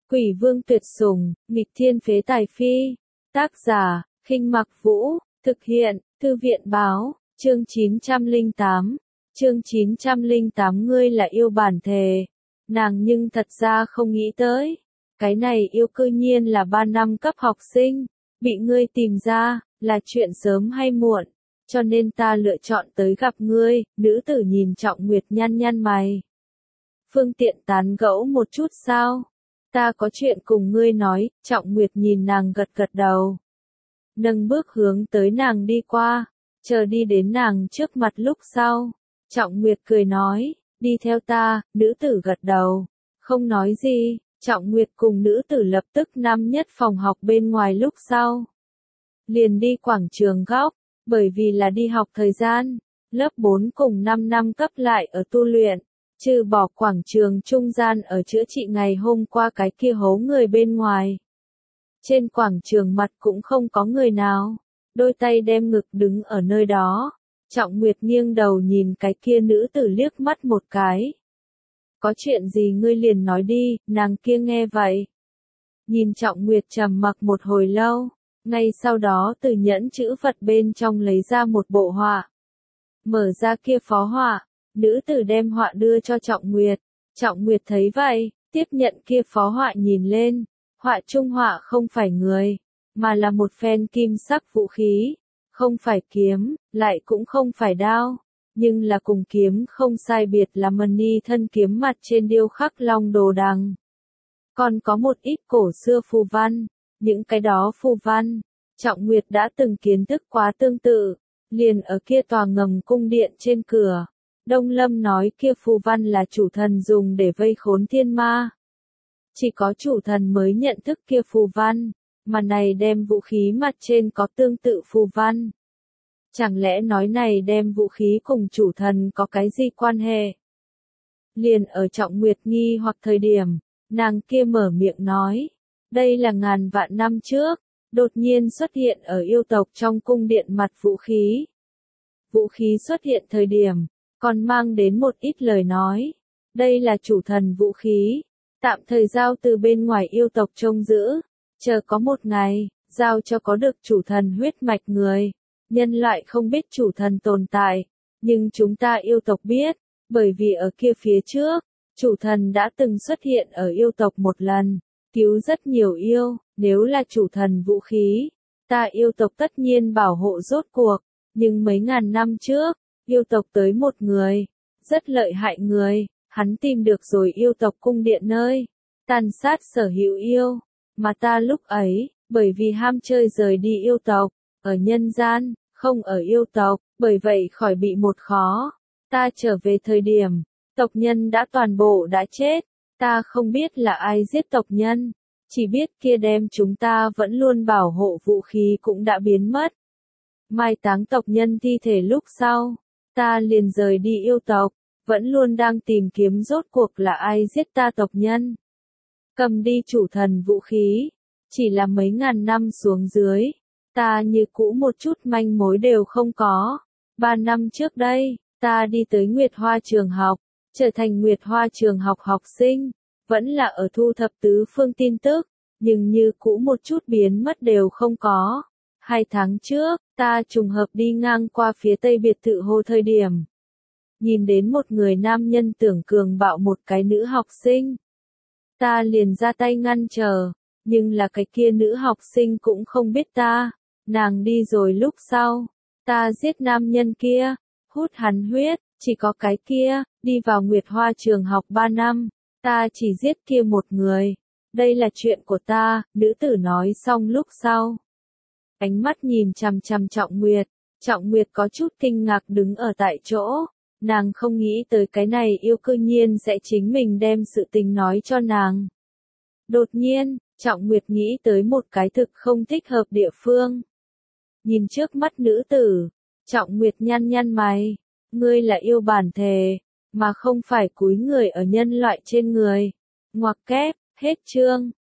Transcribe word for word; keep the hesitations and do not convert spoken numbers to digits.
Quỷ vương tuyệt sủng, nghịch thiên phế tài phi. Tác giả, Khinh Mặc Vũ, thực hiện, Thư viện báo, chương chín trăm lẻ tám. Chương chín trăm lẻ tám ngươi là yêu bản thề. Nàng nhưng thật ra không nghĩ tới. Cái này yêu cư nhiên là ba năm cấp học sinh. Bị ngươi tìm ra, là chuyện sớm hay muộn. Cho nên ta lựa chọn tới gặp ngươi. Nữ tử nhìn Trọng Nguyệt nhăn nhăn mày. Phương tiện tán gẫu một chút sao? Ta có chuyện cùng ngươi nói. Trọng Nguyệt nhìn nàng gật gật đầu. Nâng bước hướng tới nàng đi qua. Chờ đi đến nàng trước mặt lúc sau. Trọng Nguyệt cười nói, đi theo ta. Nữ tử gật đầu. Không nói gì. Trọng Nguyệt cùng nữ tử lập tức năm nhất phòng học bên ngoài lúc sau. Liền đi quảng trường góc. Bởi vì là đi học thời gian. Lớp bốn cùng năm năm cấp lại ở tu luyện. Trừ bỏ quảng trường trung gian ở chữa trị ngày hôm qua cái kia hố người bên ngoài. Trên quảng trường mặt cũng không có người nào. Đôi tay đem ngực đứng ở nơi đó. Trọng Nguyệt nghiêng đầu nhìn cái kia nữ tử liếc mắt một cái. Có chuyện gì ngươi liền nói đi, nàng kia nghe vậy. Nhìn Trọng Nguyệt trầm mặc một hồi lâu. Ngay sau đó từ nhẫn chữ vật bên trong lấy ra một bộ họa. Mở ra kia phó họa. Nữ tử đem họa đưa cho Trọng Nguyệt. Trọng Nguyệt thấy vậy, tiếp nhận kia phó họa nhìn lên. Họa trung họa không phải người, mà là một phen kim sắc vũ khí. Không phải kiếm, lại cũng không phải đao. Nhưng là cùng kiếm không sai biệt là mân ni thân kiếm mặt trên điêu khắc long đồ đằng. Còn có một ít cổ xưa phù văn. Những cái đó phù văn, Trọng Nguyệt đã từng kiến thức quá tương tự. Liền ở kia tòa ngầm cung điện trên cửa. Đông Lâm nói kia phù văn là chủ thần dùng để vây khốn thiên ma. Chỉ có chủ thần mới nhận thức kia phù văn, mà này đem vũ khí mặt trên có tương tự phù văn. Chẳng lẽ nói này đem vũ khí cùng chủ thần có cái gì quan hệ? Liền ở Trọng Nguyệt nghi hoặc thời điểm, nàng kia mở miệng nói, đây là ngàn vạn năm trước, đột nhiên xuất hiện ở yêu tộc trong cung điện mặt vũ khí. Vũ khí xuất hiện thời điểm, còn mang đến một ít lời nói. Đây là chủ thần vũ khí. Tạm thời giao từ bên ngoài yêu tộc trông giữ. Chờ có một ngày, giao cho có được chủ thần huyết mạch người. Nhân loại không biết chủ thần tồn tại. Nhưng chúng ta yêu tộc biết. Bởi vì ở kia phía trước, chủ thần đã từng xuất hiện ở yêu tộc một lần. Cứu rất nhiều yêu. Nếu là chủ thần vũ khí, ta yêu tộc tất nhiên bảo hộ rốt cuộc. Nhưng mấy ngàn năm trước, yêu tộc tới một người, rất lợi hại người, hắn tìm được rồi yêu tộc cung điện nơi, tàn sát sở hữu yêu, mà ta lúc ấy, bởi vì ham chơi rời đi yêu tộc, ở nhân gian, không ở yêu tộc, bởi vậy khỏi bị một khó, ta trở về thời điểm, tộc nhân đã toàn bộ đã chết, ta không biết là ai giết tộc nhân, chỉ biết kia đem chúng ta vẫn luôn bảo hộ vũ khí cũng đã biến mất. Mai táng tộc nhân thi thể lúc sau. Ta liền rời đi yêu tộc, vẫn luôn đang tìm kiếm rốt cuộc là ai giết ta tộc nhân. Cầm đi chủ thần vũ khí, chỉ là mấy ngàn năm xuống dưới, ta như cũ một chút manh mối đều không có. Ba năm trước đây, ta đi tới Nguyệt Hoa trường học, trở thành Nguyệt Hoa trường học học sinh, vẫn là ở thu thập tứ phương tin tức, nhưng như cũ một chút biến mất đều không có. Hai tháng trước, ta trùng hợp đi ngang qua phía tây biệt thự hồ thời điểm. Nhìn đến một người nam nhân tưởng cường bạo một cái nữ học sinh. Ta liền ra tay ngăn trở, nhưng là cái kia nữ học sinh cũng không biết ta. Nàng đi rồi lúc sau, ta giết nam nhân kia, hút hắn huyết, chỉ có cái kia, đi vào Nguyệt Hoa trường học ba năm. Ta chỉ giết kia một người. Đây là chuyện của ta, nữ tử nói xong lúc sau. Ánh mắt nhìn chằm chằm Trọng Nguyệt, Trọng Nguyệt có chút kinh ngạc đứng ở tại chỗ, nàng không nghĩ tới cái này yêu cư nhiên sẽ chính mình đem sự tình nói cho nàng. Đột nhiên, Trọng Nguyệt nghĩ tới một cái thực không thích hợp địa phương. Nhìn trước mắt nữ tử, Trọng Nguyệt nhăn nhăn mày, ngươi là yêu bản thề, mà không phải cúi người ở nhân loại trên người. Ngoặc kép, hết chương.